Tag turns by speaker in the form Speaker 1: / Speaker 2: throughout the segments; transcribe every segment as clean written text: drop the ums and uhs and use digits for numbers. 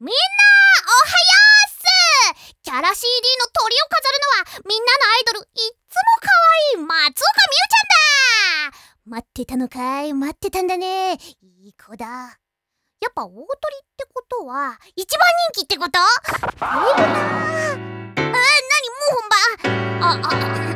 Speaker 1: みんなおはようっす。キャラ CD の鳥を飾るのはみんなのアイドルいっつも可愛い松岡美羽ちゃんだ。待ってたのかい、待ってたんだね。いい子だ。やっぱ大鳥ってことは一番人気ってこと？いるな。なにもう本番？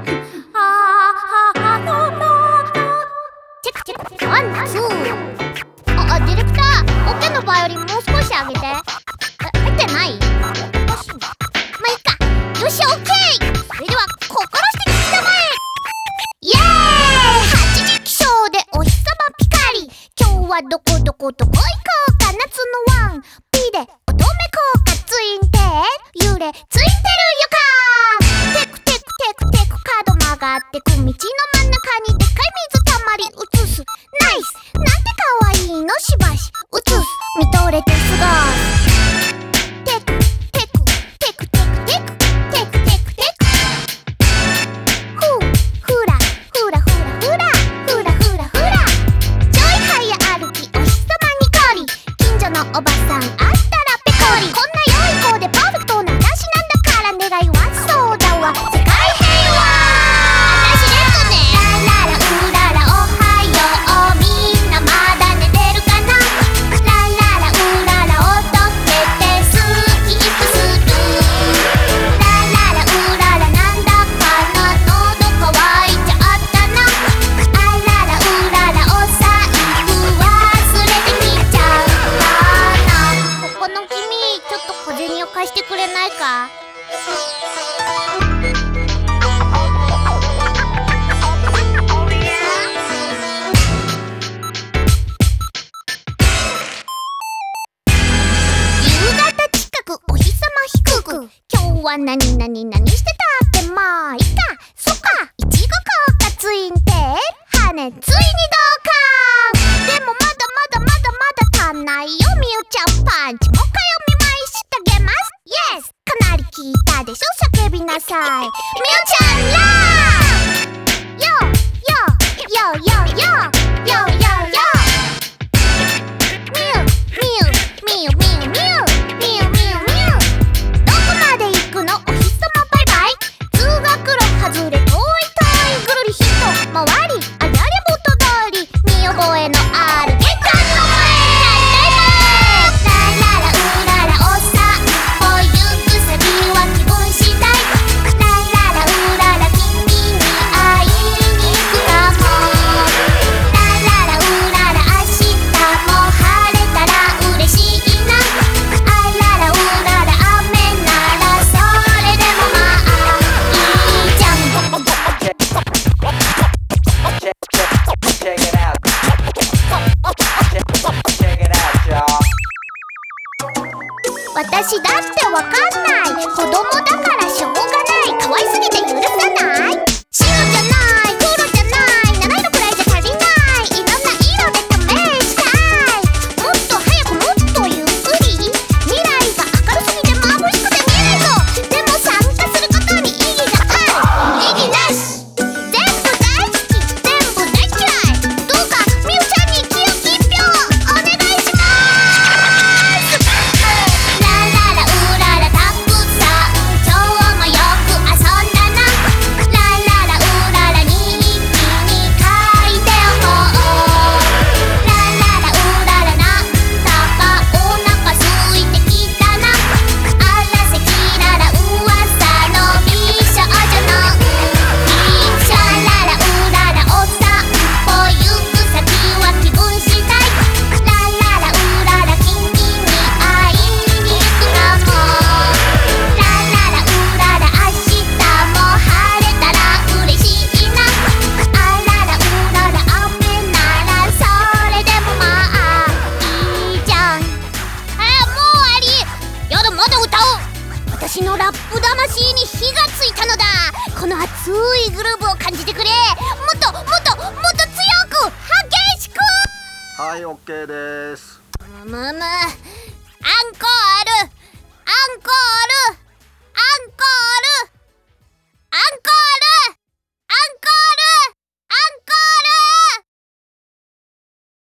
Speaker 1: チェックチェックワンツー。ディレクター、オケのバイオリンもう少し上げて。入ってない？おかしいな。まあいいか。よし、オッケー。それでは心して聞きたまえ。イエーイ！八時起床でお日様ピカリ。今日はどこどこどこ行こうか。夏のワン P で乙女効果ツインテール幽霊ついてる予感。テクテクテクテク角曲がってく道の真ん中にでっかい水たまり映す。ナイスなんてかわいいのしばし映す。見とれてすごい。テクテクテクテクテクテクテクテクフーフラフラフラフラフラフラフラちょい早歩きお日様にこり。近所のおばさんあったらペコリ。こんな良い子でパーフェクトな私なんだから願いはそうだわ世界平和。私レッドね。ラララウララおはようみんなまだ寝てるかな。ラララウララ音けてスキップする。ラララウララなんだかな喉乾いちゃったな。あららうららお財布忘れてきちゃったな。ここの君ちょっと小銭を貸してくれないか。お日様低く今日は何してたってまあいいか。そっかいちご効果ツインテール羽ついに同感。でもまだ足んないよみゆちゃんパンチもう一回お見舞いしてあげます。イエスかなり聞いたでしょ叫びなさい。みゆちゃんラーヨーヨーヨーヨーヨーヨーヨーヨーみゆみゆみゆみゆみゆ外れ遠いぐるりひと回りあやれ元通り見覚えのある玄関の前。ラララウララお散歩行く先は気分次第。ラララウララ君に会いに行くかも。ラララウララ明日も晴れたら嬉しいな。あららうらら雨ならそれでもまあいいじゃん。私だってわかんない。子供だからしょうがない。可愛すぎて許さない。白じゃない黒じゃない七色くらいじゃ足りない。いろんな色で試したい。もっと早くもっとゆっくり。未来が明るすぎて眩しくて見えないぞ。でも参加することに意義がある。意義なし。全部大好き全部大嫌い。どうかみゆちゃんに清き一票お願いします。ラララウララたくさん今日もよく遊んだな。ラララウララ日記に書いておこう。ラララウララなんだかお腹空いてきたな。あらせきらら噂の美少女のシャララウララお散歩行く先は気分次第。ラララウララ君に会いに行くかも。ラララウララ明日も晴れたら嬉しいな。あららうらら雨ならそれでもまあいいじゃん。もう終わり。やだまだ歌おう。私のラップ魂に火がついたのだ。この熱いグルーヴを感じてくれ。もっともっともっと強く激しく。
Speaker 2: はい、OK です。
Speaker 1: アンコールアンコール。